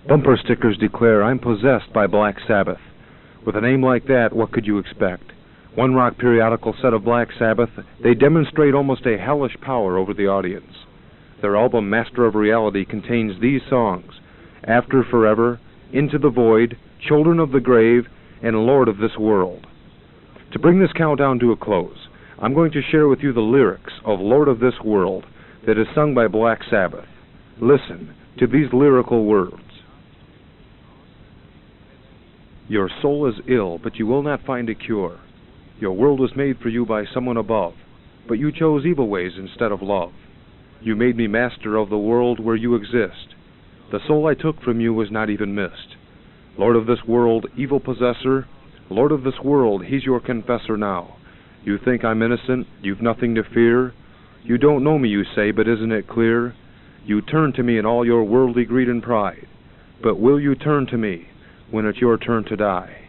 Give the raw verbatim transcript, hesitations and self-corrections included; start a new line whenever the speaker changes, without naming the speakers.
Bumper stickers declare I'm possessed by Black Sabbath. With a name like that, what could you expect? One rock periodical said of Black Sabbath, they demonstrate almost a hellish power over the audience. Their album Master of Reality contains these songs: After Forever, Into the Void, Children of the Grave, and Lord of This World. To bring this countdown to a close, I'm going to share with you the lyrics of Lord of This World that is sung by Black Sabbath. Listen to these lyrical words. Your soul is ill, but you will not find a cure. Your world was made for you by someone above, but you chose evil ways instead of love. You made me master of the world where you exist. The soul I took from you was not even missed. Lord of this world, evil possessor, Lord of this world, he's your confessor now. You think I'm innocent, you've nothing to fear. You don't know me, you say, but isn't it clear? You turn to me in all your worldly greed and pride. But will you turn to me when it's your turn to die?